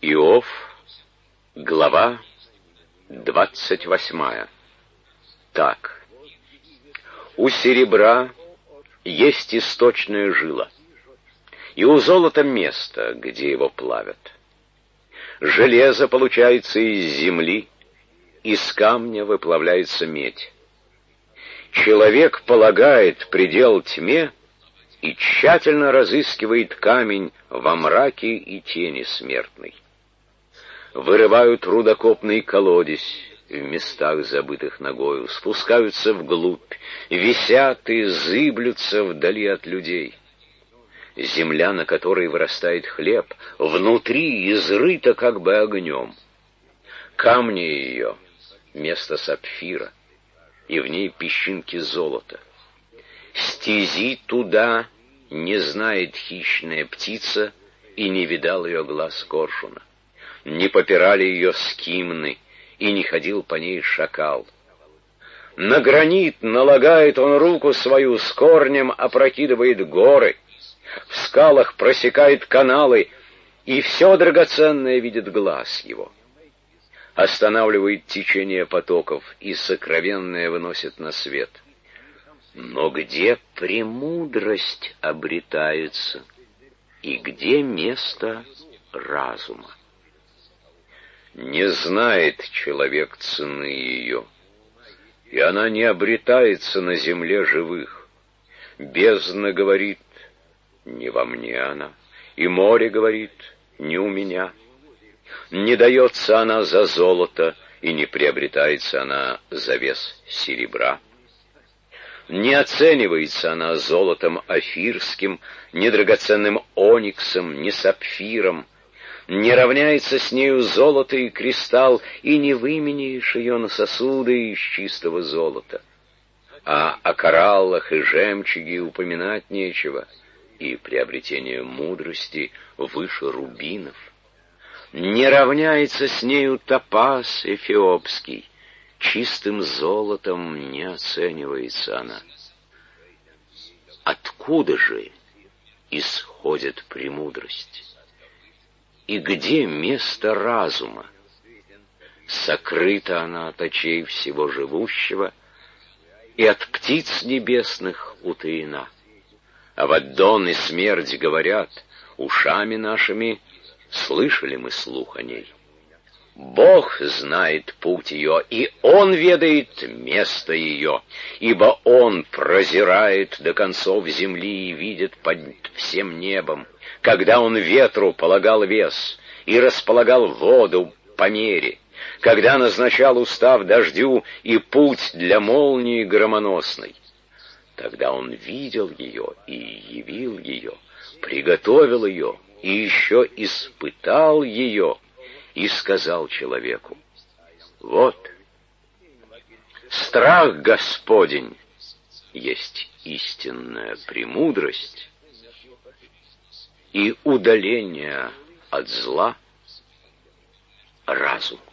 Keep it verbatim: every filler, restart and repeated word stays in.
Иов, глава двадцать восьмая. Так, у серебра есть источная жила, и у золота место, где его плавят. Железо получается из земли, из камня выплавляется медь. Человек полагает предел тьме и тщательно разыскивает камень во мраке и тени смертной. Вырывают рудокопный колодец в местах, забытых ногою, спускаются вглубь, висят и зыблются вдали от людей. Земля, на которой вырастает хлеб, внутри изрыта как бы огнем. Камни ее — место сапфира, и в ней песчинки золота. Стези туда не знает хищная птица, и не видал ее глаз коршуна. Не попирали ее скимны, и не ходил по ней шакал. На гранит налагает он руку свою, с корнем опрокидывает горы, в скалах просекает каналы, и все драгоценное видит глаз его. Останавливает течение потоков, и сокровенное выносит на свет. Но где премудрость обретается, и где место разума? Не знает человек цены ее, и она не обретается на земле живых. Бездна говорит: не во мне она, и море говорит: не у меня. Не дается она за золото, и не приобретается она за вес серебра. Не оценивается она золотом офирским, ни драгоценным ониксом, ни сапфиром. Не равняется с нею золото и кристалл, и не выменяешь ее на сосуды из чистого золота. А о кораллах и жемчуге упоминать нечего, и приобретение мудрости выше рубинов. Не равняется с нею топаз эфиопский, чистым золотом не оценивается она. Откуда же исходит премудрость? И где место разума? Сокрыта она от очей всего живущего, и от птиц небесных утаена. Аваддон и смерть говорят: ушами нашими слышали мы слух о ней. Бог знает путь ее, и Он ведает место ее, ибо Он прозирает до концов земли и видит под всем небом, когда Он ветру полагал вес и располагал воду по мере, когда назначал устав дождю и путь для молнии громоносной. Тогда Он видел ее и явил ее, приготовил ее и еще испытал ее, и сказал человеку: вот, страх Господень есть истинная премудрость, и удаление от зла — разум.